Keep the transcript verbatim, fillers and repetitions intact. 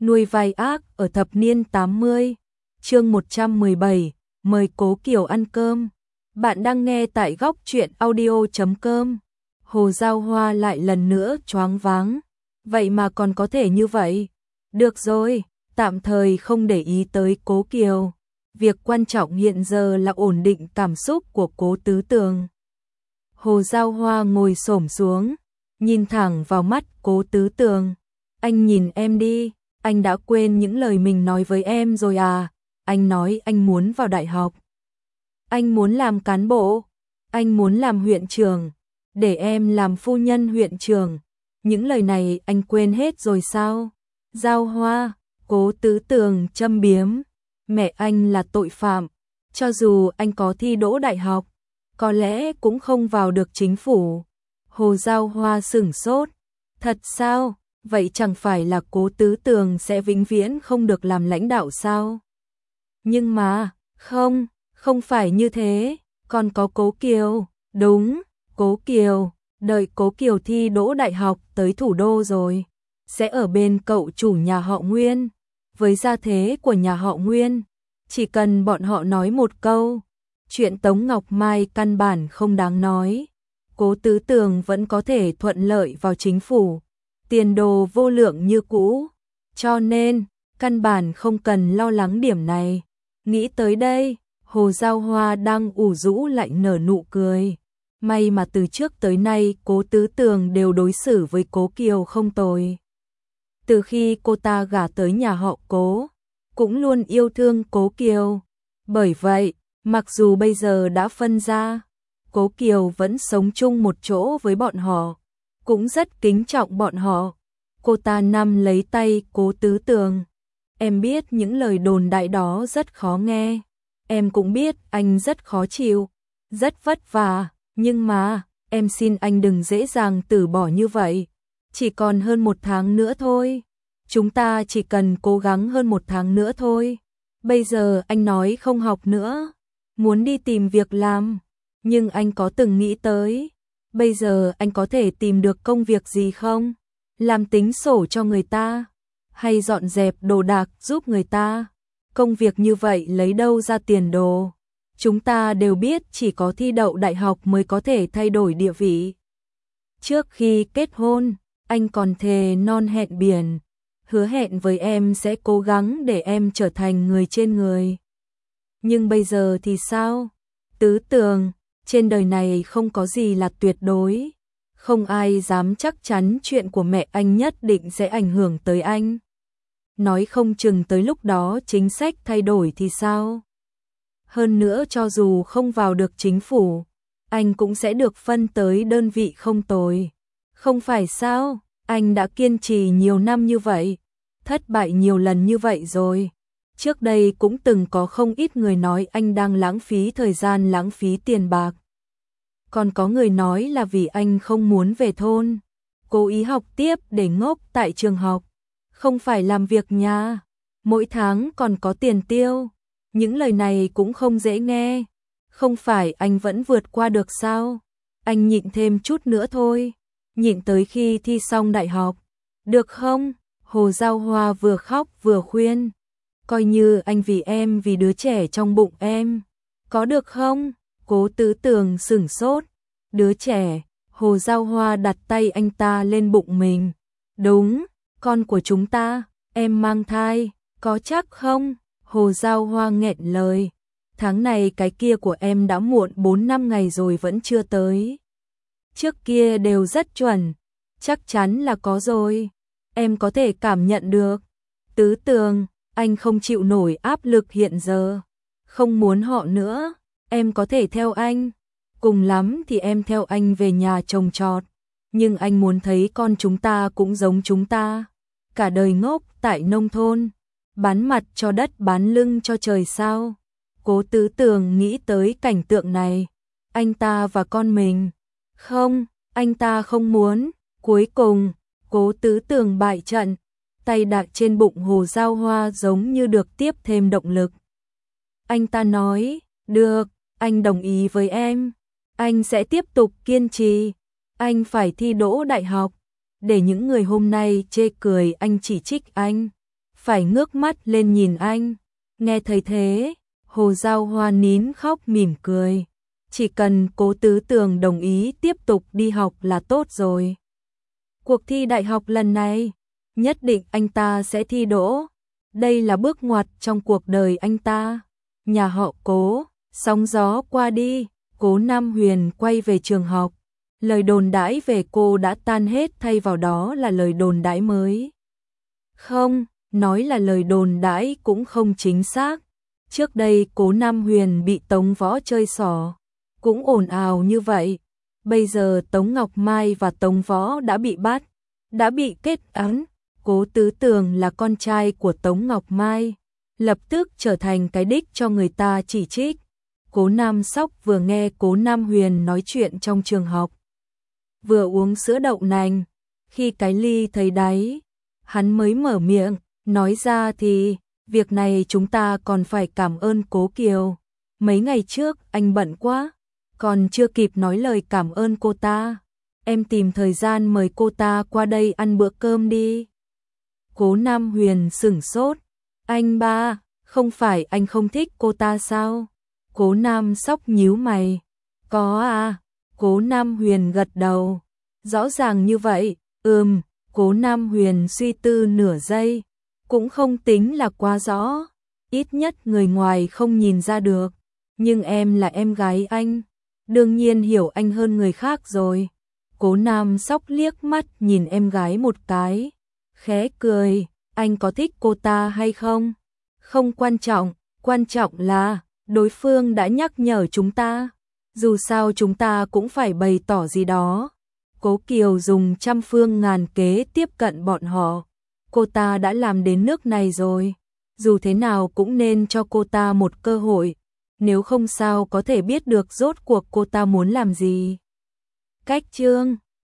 Nuôi vai ác ở thập niên tám mươi. Chương một trăm mười bảy, mời Cố Kiều ăn cơm. Bạn đang nghe tại góc truyện audio chấm com. Hồ Giao Hoa lại lần nữa choáng váng. Vậy mà còn có thể như vậy. Được rồi, tạm thời không để ý tới Cố Kiều. Việc quan trọng hiện giờ là ổn định cảm xúc của Cố Tứ Tường. Hồ Giao Hoa ngồi xổm xuống, nhìn thẳng vào mắt Cố Tứ Tường. Anh nhìn em đi, anh đã quên những lời mình nói với em rồi à? Anh nói anh muốn vào đại học. Anh muốn làm cán bộ. Anh muốn làm huyện trưởng. Để em làm phu nhân huyện trưởng. Những lời này anh quên hết rồi sao? Giao Hoa, Cố Tứ Tường châm biếm. Mẹ anh là tội phạm. Cho dù anh có thi đỗ đại học, có lẽ cũng không vào được chính phủ. Hồ Giao Hoa sửng sốt. Thật sao? Vậy chẳng phải là Cố Tứ Tường sẽ vĩnh viễn không được làm lãnh đạo sao? Nhưng mà, không, không phải như thế, còn có Cố Kiều. Đúng, Cố Kiều, đợi Cố Kiều thi đỗ đại học tới thủ đô rồi, sẽ ở bên cậu chủ nhà họ Nguyên. Với gia thế của nhà họ Nguyên, chỉ cần bọn họ nói một câu, chuyện Tống Ngọc Mai căn bản không đáng nói. Cố Tứ Tường vẫn có thể thuận lợi vào chính phủ, tiền đồ vô lượng như cũ, cho nên căn bản không cần lo lắng điểm này. Nghĩ tới đây, Hồ Giao Hoa đang ủ rũ lại nở nụ cười. May mà từ trước tới nay Cố Tứ Tường đều đối xử với Cố Kiều không tồi. Từ khi cô ta gả tới nhà họ Cố, cũng luôn yêu thương Cố Kiều. Bởi vậy, mặc dù bây giờ đã phân ra, Cố Kiều vẫn sống chung một chỗ với bọn họ, cũng rất kính trọng bọn họ. Cô ta nắm lấy tay Cố Tứ Tường. Em biết những lời đồn đại đó rất khó nghe. Em cũng biết anh rất khó chịu, rất vất vả. Nhưng mà, em xin anh đừng dễ dàng từ bỏ như vậy. Chỉ còn hơn một tháng nữa thôi. Chúng ta chỉ cần cố gắng hơn một tháng nữa thôi. Bây giờ anh nói không học nữa, muốn đi tìm việc làm. Nhưng anh có từng nghĩ tới, bây giờ anh có thể tìm được công việc gì không? Làm tính sổ cho người ta, hay dọn dẹp đồ đạc giúp người ta? Công việc như vậy lấy đâu ra tiền đồ? Chúng ta đều biết chỉ có thi đậu đại học mới có thể thay đổi địa vị. Trước khi kết hôn, anh còn thề non hẹn biển, hứa hẹn với em sẽ cố gắng để em trở thành người trên người. Nhưng bây giờ thì sao? Tứ Tường, trên đời này không có gì là tuyệt đối. Không ai dám chắc chắn chuyện của mẹ anh nhất định sẽ ảnh hưởng tới anh. Nói không chừng tới lúc đó chính sách thay đổi thì sao? Hơn nữa cho dù không vào được chính phủ, anh cũng sẽ được phân tới đơn vị không tồi. Không phải sao? Anh đã kiên trì nhiều năm như vậy, thất bại nhiều lần như vậy rồi. Trước đây cũng từng có không ít người nói anh đang lãng phí thời gian, lãng phí tiền bạc. Còn có người nói là vì anh không muốn về thôn, cố ý học tiếp để ngốc tại trường học, không phải làm việc nhà, mỗi tháng còn có tiền tiêu. Những lời này cũng không dễ nghe. Không phải anh vẫn vượt qua được sao? Anh nhịn thêm chút nữa thôi, nhịn tới khi thi xong đại học, được không? Hồ Giao Hoa vừa khóc vừa khuyên. Coi như anh vì em, vì đứa trẻ trong bụng em, có được không? Cố Tứ Tường sửng sốt. Đứa trẻ? Hồ Giao Hoa đặt tay anh ta lên bụng mình. Đúng, con của chúng ta. Em mang thai, có chắc không? Hồ Giao Hoa nghẹn lời. Tháng này cái kia của em đã muộn bốn năm ngày rồi vẫn chưa tới. Trước kia đều rất chuẩn, chắc chắn là có rồi. Em có thể cảm nhận được. Tứ Tường, anh không chịu nổi áp lực hiện giờ, không muốn họ nữa. Em có thể theo anh, cùng lắm thì em theo anh về nhà trồng trọt. Nhưng anh muốn thấy con chúng ta cũng giống chúng ta, cả đời ngốc tại nông thôn, bán mặt cho đất bán lưng cho trời sao? Cố Tứ Tường nghĩ tới cảnh tượng này, anh ta và con mình. Không, anh ta không muốn. Cuối cùng, Cố Tứ Tường bại trận, tay đặt trên bụng Hồ Giao Hoa giống như được tiếp thêm động lực. Anh ta nói, được, anh đồng ý với em, anh sẽ tiếp tục kiên trì, anh phải thi đỗ đại học, để những người hôm nay chê cười anh, chỉ trích anh, phải ngước mắt lên nhìn anh. Nghe thấy thế, Hồ Giao Hoa nín khóc mỉm cười. Chỉ cần Cố Tứ Tường đồng ý tiếp tục đi học là tốt rồi. Cuộc thi đại học lần này, nhất định anh ta sẽ thi đỗ. Đây là bước ngoặt trong cuộc đời anh ta. Nhà họ Cố, sóng gió qua đi, Cố Nam Huyền quay về trường học. Lời đồn đãi về cô đã tan hết, thay vào đó là lời đồn đãi mới. Không, nói là lời đồn đãi cũng không chính xác. Trước đây Cố Nam Huyền bị Tống Võ chơi xỏ, cũng ồn ào như vậy. Bây giờ Tống Ngọc Mai và Tống Võ đã bị bắt, đã bị kết án. Cố Tứ Tường là con trai của Tống Ngọc Mai, lập tức trở thành cái đích cho người ta chỉ trích. Cố Nam Sóc vừa nghe Cố Nam Huyền nói chuyện trong trường học, vừa uống sữa đậu nành, khi cái ly thấy đáy, hắn mới mở miệng, nói ra thì, việc này chúng ta còn phải cảm ơn Cố Kiều. Mấy ngày trước anh bận quá, còn chưa kịp nói lời cảm ơn cô ta. Em tìm thời gian mời cô ta qua đây ăn bữa cơm đi. Cố Nam Huyền sửng sốt. Anh ba, không phải anh không thích cô ta sao? Cố Nam Sóc nhíu mày. Có à? Cố Nam Huyền gật đầu. Rõ ràng như vậy. Ừm, Cố Nam Huyền suy tư nửa giây. Cũng không tính là quá rõ. Ít nhất người ngoài không nhìn ra được. Nhưng em là em gái anh, đương nhiên hiểu anh hơn người khác rồi. Cố Nam Sóc liếc mắt nhìn em gái một cái, khẽ cười. Anh có thích cô ta hay không? Không quan trọng, quan trọng là đối phương đã nhắc nhở chúng ta. Dù sao chúng ta cũng phải bày tỏ gì đó. Cố Kiều dùng trăm phương ngàn kế tiếp cận bọn họ. Cô ta đã làm đến nước này rồi, dù thế nào cũng nên cho cô ta một cơ hội. Nếu không sao có thể biết được rốt cuộc cô ta muốn làm gì. Cách chương